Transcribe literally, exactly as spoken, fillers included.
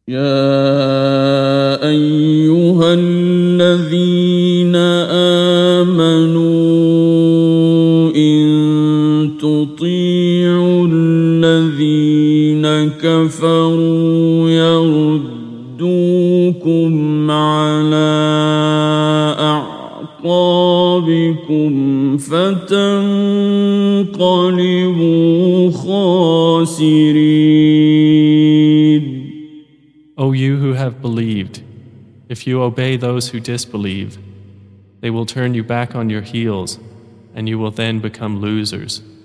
يا أيها الذين آمنوا إن تطيعوا الذين كفروا يردوكم على أعقابكم فتنقلبوا خاسرين. O you who have believed, if you obey those who disbelieve, they will turn you back on your heels, and you will then become losers.